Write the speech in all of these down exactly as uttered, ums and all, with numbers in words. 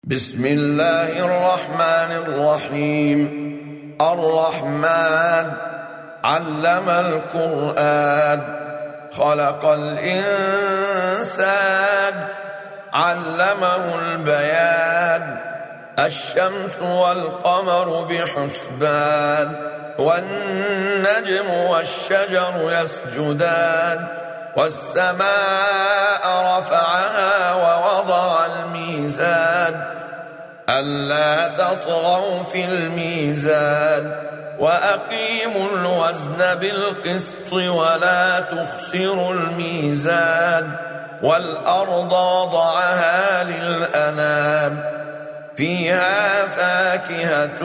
بسم الله الرحمن الرحيم. الرحمن علم القرآن، خلق الإنسان، علمه البيان. الشمس والقمر بحسبان، والنجم والشجر يسجدان. والسماء رفعها ووضع الميزان، ألا تطغوا في الميزان، وأقيموا الوزن بالقسط ولا تخسروا الميزان. والأرض وضعها للأنام، فيها فاكهة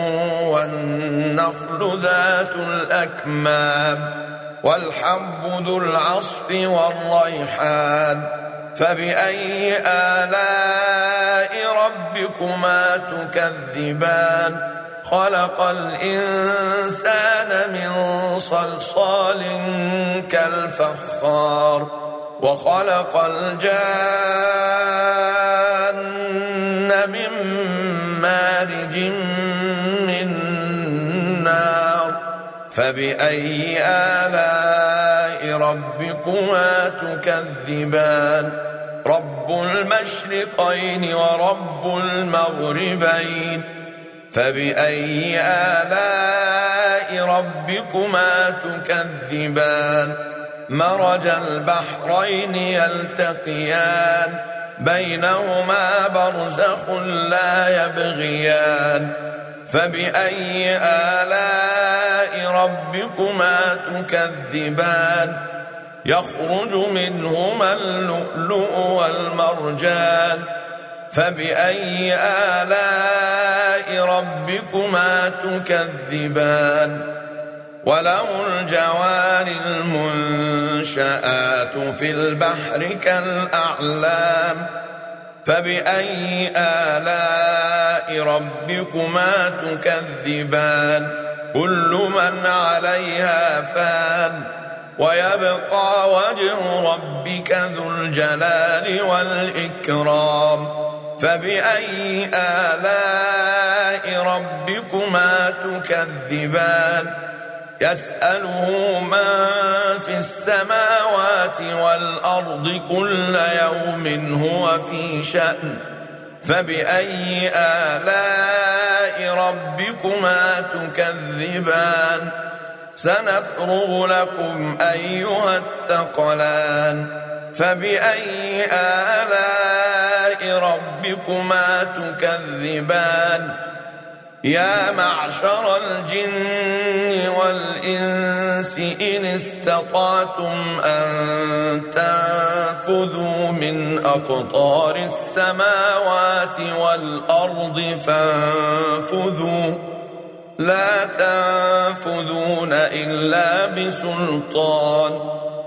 والنخل ذات الأكمام، والحب ذو العصف والريحان. فبأي آلاء ربكما تكذبان؟ خلق الإنسان من صلصال كالفخار، وخلق الجان من مارج من نار. فبأي آلاء ربكما تكذبان؟ رب المشرقين ورب المغربين. فبأي آلاء ربكما تكذبان؟ مرج البحرين يلتقيان، بينهما برزخ لا يبغيان. فبأي آلاء ربكما تكذبان؟ يخرج منهما اللؤلؤ والمرجان. فبأي آلاء ربكما تكذبان؟ وله الجوار المنشآت في البحر كالأعلام. فبأي آلاء ربكما تكذبان؟ كل من عليها فان، ويبقى وجه ربك ذو الجلال والإكرام. فبأي آلاء ربكما تكذبان؟ يسأله من في السماوات والأرض كل يوم هو في شأن. فبأي آلاء ربكما تكذبان؟ سنفرغ لكم أيها الثقلان. فبأي آلاء ربكما تكذبان؟ يا معشر الجن والإنس إن استطعتم أن تنفذوا من أقطار السماوات والأرض فانفذوا، لا تنفذون إلا بسلطان.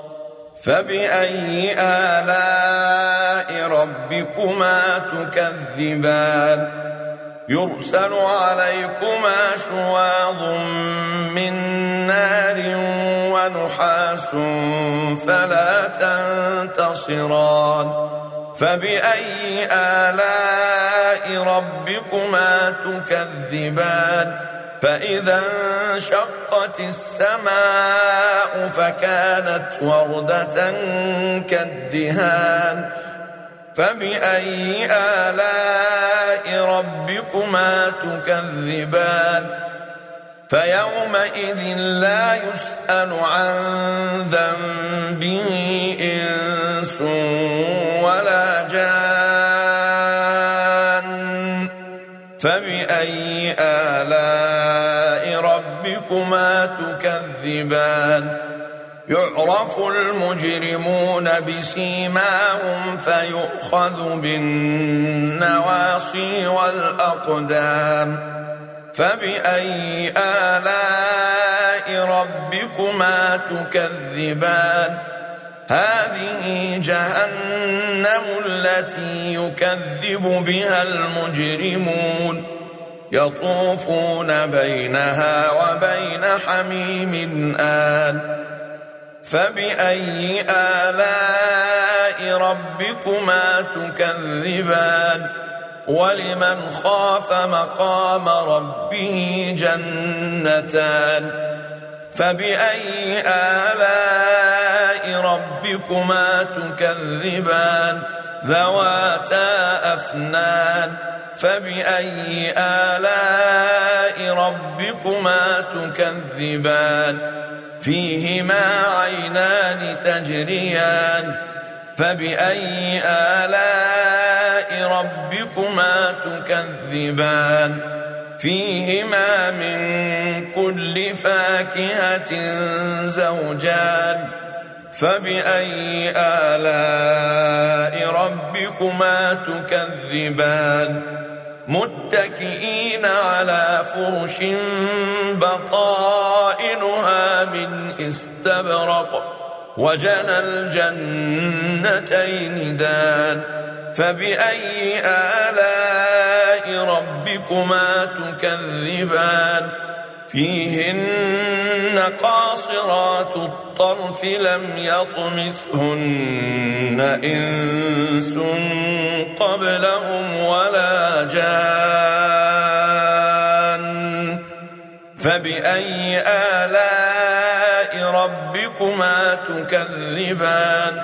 فبأي آلاء ربكما تكذبان؟ يرسل عليكما شواظ من نار ونحاس فلا تنتصران. فبأي آلاء ربكما تكذبان؟ فإذا انشقت السماء فكانت وردة كالدهان. فبأي آلاء ربكما تكذبان؟ فيومئذ لا يسأل عن ذنبه إنس ولا جان. فبأي آلاء ربكما تكذبان؟ يعرف المجرمون بسيماهم فيؤخذ بالنواصي والأقدام. فبأي آلاء ربكما تكذبان؟ هذه جهنم التي يكذب بها المجرمون، يطوفون بينها وبين حميم آن. فبأي آلاء ربكما تكذبان ولمن خاف مقام ربه جنتان فبأي آلاء ربكما تكذبان ذواتا أفنان فبأي آلاء ربكما تكذبان فيهما عينان تجريان فبأي آلاء ربكما تكذبان فيهما من كل فاكهة زوجان فبأي آلاء ربكما تكذبان متكئين على فرش بطائنها من استبرق وجنى الجنتين دان فبأي آلاء ربكما تكذبان فيهن قاصرات الطرف لم يطمثهن إنس قبلهم ولا جان فبأي آلاء ربكما تكذبان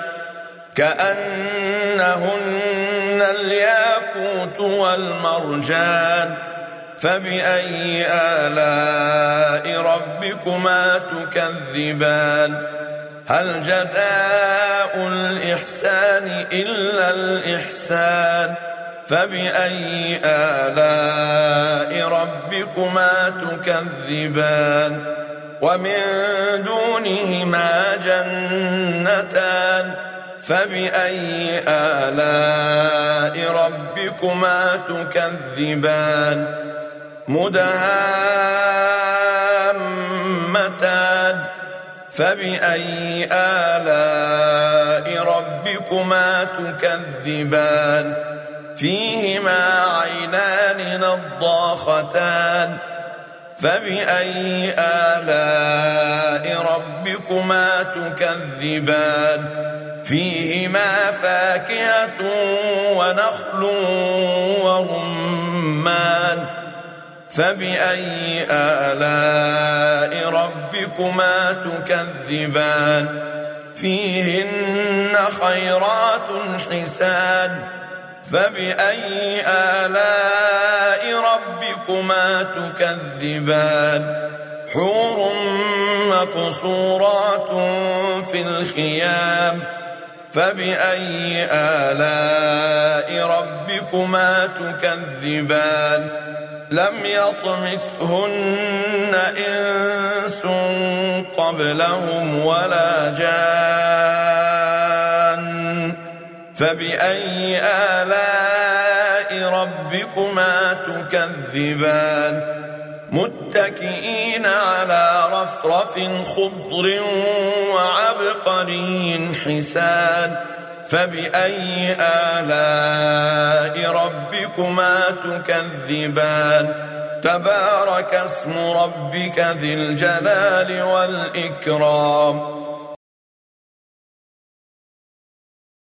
كأنهن الياقوت والمرجان فبأي آلاء ربكما تكذبان هل جزاء الإحسان إلا الإحسان فبأي آلاء ربكما تكذبان ومن دونهما جنتان فبأي آلاء ربكما تكذبان مدهامتان فبأي آلاء ربكما تكذبان فيهما عينان نضاختان فبأي آلاء ربكما تكذبان فيهما فاكهة ونخل ورمان فبأي آلاء ربكما تكذبان فيهن خيرات حسان فبأي آلاء ربكما تكذبان حور مقصورات في الخيام فبأي آلاء ربكما تكذبان لم يطمثهن إنس قبلهم ولا جان فبأي آلاء ربكما تكذبان متكئين على رفرف خضر وعبقري حسان فبأي آلاء ربكما تكذبان تبارك اسم ربك ذي الجلال والإكرام